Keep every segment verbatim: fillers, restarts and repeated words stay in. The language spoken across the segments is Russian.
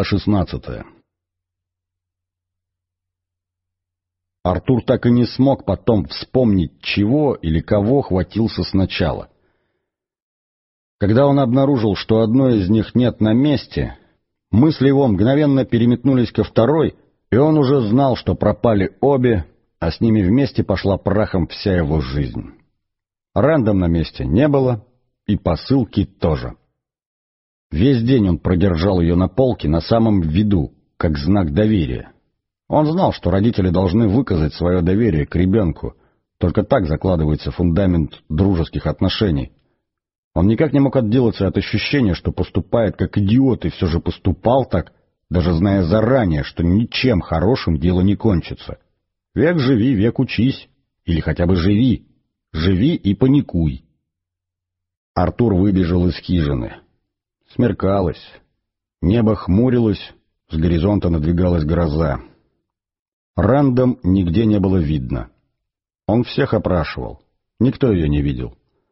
шестнадцатое. Артур так и не смог потом вспомнить, чего или кого хватился сначала. Когда он обнаружил, что одной из них нет на месте, мысли его мгновенно переметнулись ко второй, и он уже знал, что пропали обе, а с ними вместе пошла прахом вся его жизнь. Рэндом на месте не было, и посылки тоже. Весь день он продержал ее на полке на самом виду, как знак доверия. Он знал, что родители должны выказать свое доверие к ребенку, только так закладывается фундамент дружеских отношений. Он никак не мог отделаться от ощущения, что поступает как идиот, и все же поступал так, даже зная заранее, что ничем хорошим дело не кончится. Век живи, век учись, или хотя бы живи, живи и паникуй. Артур выбежал из хижины. Смеркалось, небо хмурилось, с горизонта надвигалась гроза. Рэндом нигде не было видно. Он всех опрашивал, никто ее не видел.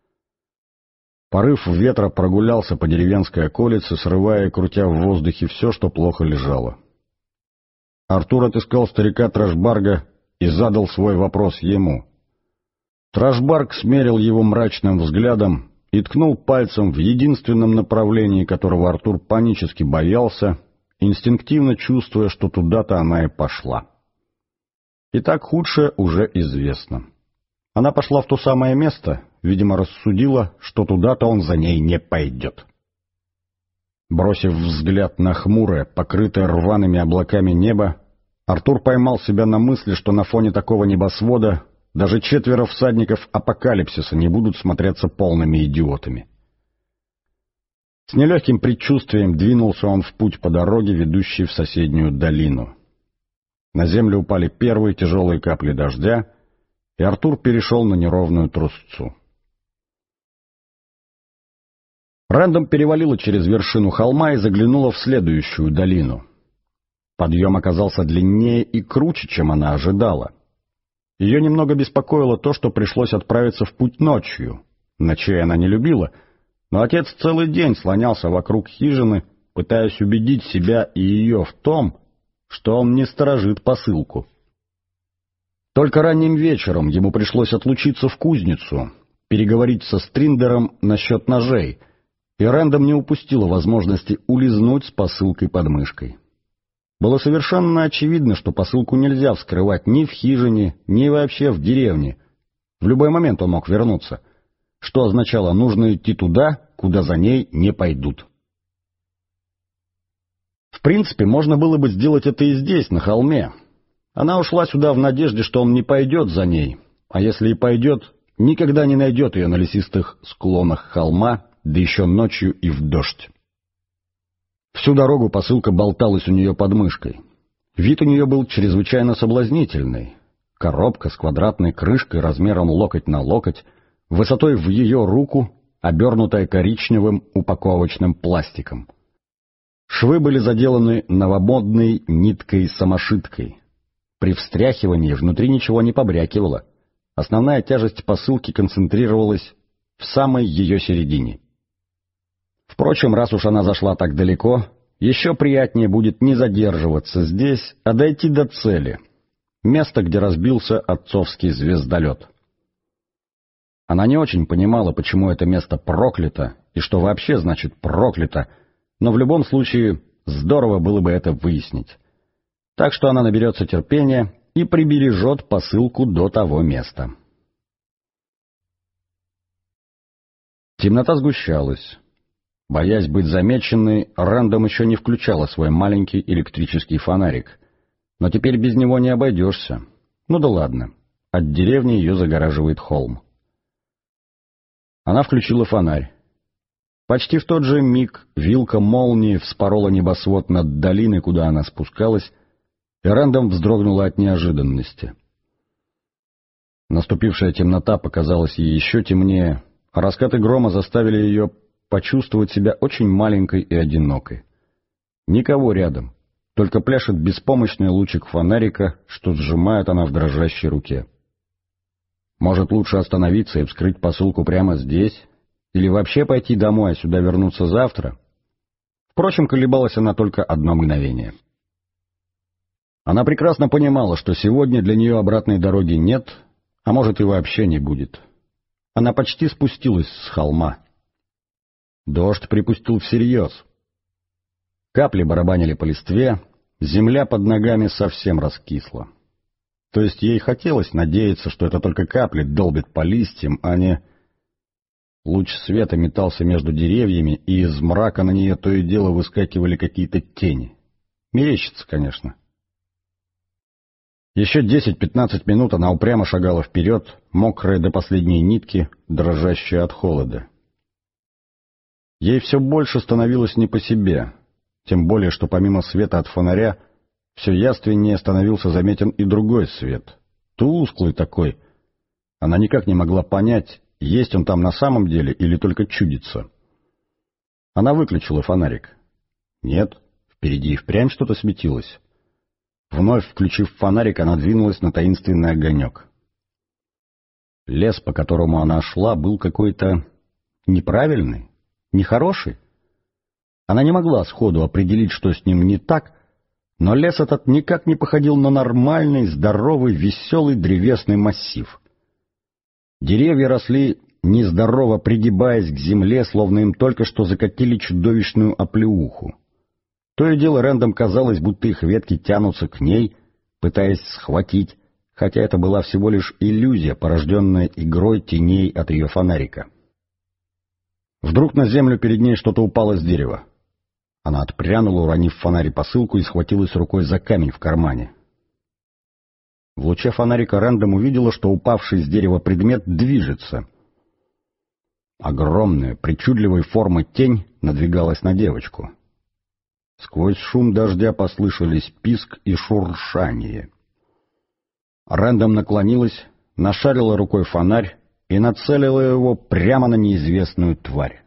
Порыв ветра прогулялся по деревенской околице, срывая и крутя в воздухе все, что плохо лежало. Артур отыскал старика Трэшбарга и задал свой вопрос ему. Трэшбарг смерил его мрачным взглядом и ткнул пальцем в единственном направлении, которого Артур панически боялся, инстинктивно чувствуя, что туда-то она и пошла. Итак, худшее уже известно. Она пошла в то самое место, видимо, рассудила, что туда-то он за ней не пойдет. Бросив взгляд на хмурое, покрытое рваными облаками небо, Артур поймал себя на мысли, что на фоне такого небосвода даже четверо всадников апокалипсиса не будут смотреться полными идиотами. С нелегким предчувствием двинулся он в путь по дороге, ведущей в соседнюю долину. На землю упали первые тяжелые капли дождя, и Артур перешел на неровную трусцу. Рэндом перевалила через вершину холма и заглянула в следующую долину. Подъем оказался длиннее и круче, чем она ожидала. Ее немного беспокоило то, что пришлось отправиться в путь ночью. Ночей она не любила, но отец целый день слонялся вокруг хижины, пытаясь убедить себя и ее в том, что он не сторожит посылку. Только ранним вечером ему пришлось отлучиться в кузницу, переговорить со Стриндером насчет ножей, и Рэндом не упустила возможности улизнуть с посылкой под мышкой. Было совершенно очевидно, что посылку нельзя вскрывать ни в хижине, ни вообще в деревне. В любой момент он мог вернуться, что означало, нужно идти туда, куда за ней не пойдут. В принципе, можно было бы сделать это и здесь, на холме. Она ушла сюда в надежде, что он не пойдет за ней, а если и пойдет, никогда не найдет ее на лесистых склонах холма, да еще ночью и в дождь. Всю дорогу посылка болталась у нее под мышкой. Вид у нее был чрезвычайно соблазнительный. Коробка с квадратной крышкой размером локоть на локоть, высотой в ее руку, обернутая коричневым упаковочным пластиком. Швы были заделаны новомодной ниткой-самошиткой. При встряхивании внутри ничего не побрякивало. Основная тяжесть посылки концентрировалась в самой ее середине. Впрочем, раз уж она зашла так далеко, еще приятнее будет не задерживаться здесь, а дойти до цели. Место, где разбился отцовский звездолет. Она не очень понимала, почему это место проклято, и что вообще значит проклято, но в любом случае здорово было бы это выяснить. Так что она наберется терпения и прибережет посылку до того места. Темнота сгущалась. Боясь быть замеченной, Рэндом еще не включала свой маленький электрический фонарик. Но теперь без него не обойдешься. Ну да ладно, от деревни ее загораживает холм. Она включила фонарь. Почти в тот же миг вилка молнии вспорола небосвод над долиной, куда она спускалась, и Рэндом вздрогнула от неожиданности. Наступившая темнота показалась ей еще темнее, а раскаты грома заставили ее почувствовать себя очень маленькой и одинокой. Никого рядом, только пляшет беспомощный лучик фонарика, что сжимает она в дрожащей руке. Может, лучше остановиться и вскрыть посылку прямо здесь? Или вообще пойти домой, а сюда вернуться завтра? Впрочем, колебалась она только одно мгновение. Она прекрасно понимала, что сегодня для нее обратной дороги нет, а может и вообще не будет. Она почти спустилась с холма. Дождь припустил всерьез. Капли барабанили по листве, земля под ногами совсем раскисла. То есть ей хотелось надеяться, что это только капли долбят по листьям, а не... Луч света метался между деревьями, и из мрака на нее то и дело выскакивали какие-то тени. Мерещится, конечно. Еще десять-пятнадцать минут она упрямо шагала вперед, мокрая до последней нитки, дрожащая от холода. Ей все больше становилось не по себе, тем более, что помимо света от фонаря все явственнее становился заметен и другой свет, тусклый такой. Она никак не могла понять, есть он там на самом деле или только чудится. Она выключила фонарик. Нет, впереди и впрямь что-то светилось. Вновь включив фонарик, она двинулась на таинственный огонек. Лес, по которому она шла, был какой-то неправильный, нехороший. Она не могла сходу определить, что с ним не так, но лес этот никак не походил на нормальный, здоровый, веселый древесный массив. Деревья росли нездорово, пригибаясь к земле, словно им только что закатили чудовищную оплеуху. То и дело Рэндом казалось, будто их ветки тянутся к ней, пытаясь схватить, хотя это была всего лишь иллюзия, порожденная игрой теней от ее фонарика. Вдруг на землю перед ней что-то упало с дерева. Она отпрянула, уронив в фонарь посылку, и схватилась рукой за камень в кармане. В луче фонарика Рэндом увидела, что упавший с дерева предмет движется. Огромная, причудливой формы тень надвигалась на девочку. Сквозь шум дождя послышались писк и шуршание. Рэндом наклонилась, нашарила рукой фонарь и нацелила его прямо на неизвестную тварь.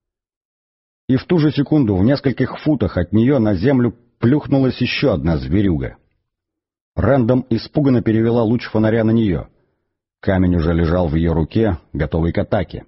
И в ту же секунду в нескольких футах от нее на землю плюхнулась еще одна зверюга. Рэндом испуганно перевела луч фонаря на нее. Камень уже лежал в ее руке, готовый к атаке.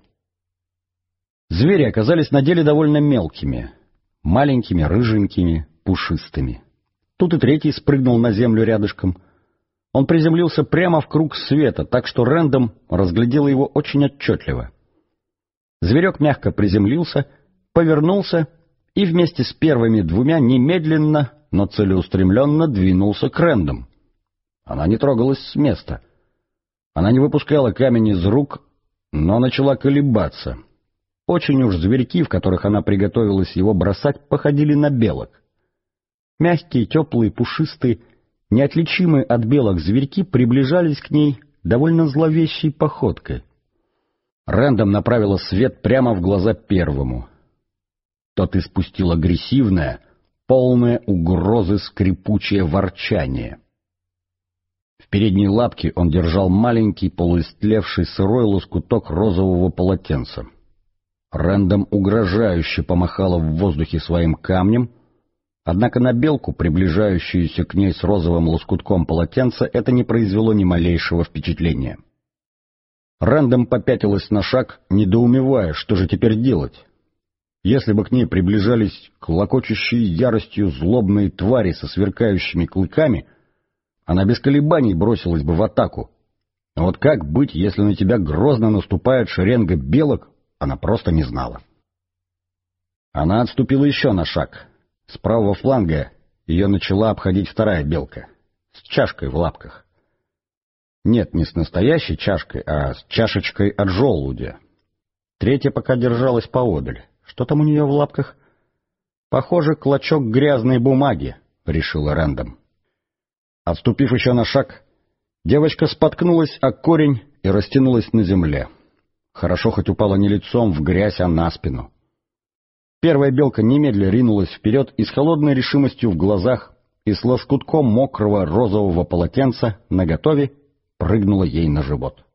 Звери оказались на деле довольно мелкими, маленькими, рыженькими, пушистыми. Тут и третий спрыгнул на землю рядышком. Он приземлился прямо в круг света, так что Рэндом разглядела его очень отчетливо. Зверек мягко приземлился, повернулся и вместе с первыми двумя немедленно, но целеустремленно двинулся к Рэндом. Она не трогалась с места. Она не выпускала камень из рук, но начала колебаться. Очень уж зверьки, в которых она приготовилась его бросать, походили на белок. Мягкие, теплые, пушистые, неотличимые от белок зверьки приближались к ней довольно зловещей походкой. Рэндом направила свет прямо в глаза первому. Тот испустил агрессивное, полное угрозы скрипучее ворчание. В передней лапке он держал маленький, полуистлевший сырой лоскуток розового полотенца. Рэндом угрожающе помахала в воздухе своим камнем, однако на белку, приближающуюся к ней с розовым лоскутком полотенца, это не произвело ни малейшего впечатления. Рэндом попятилась на шаг, недоумевая, что же теперь делать. Если бы к ней приближались клокочущие яростью злобные твари со сверкающими клыками, она без колебаний бросилась бы в атаку. А вот как быть, если на тебя грозно наступает шеренга белок, она просто не знала. Она отступила еще на шаг. С правого фланга ее начала обходить вторая белка, с чашкой в лапках. Нет, не с настоящей чашкой, а с чашечкой от желудя. Третья пока держалась поодаль. Что там у нее в лапках? Похоже, клочок грязной бумаги, решила Рэндом. Отступив еще на шаг, девочка споткнулась о корень и растянулась на земле. Хорошо хоть упала не лицом в грязь, а на спину. Первая белка немедля ринулась вперед и с холодной решимостью в глазах и с лоскутком мокрого розового полотенца наготове прыгнула ей на живот.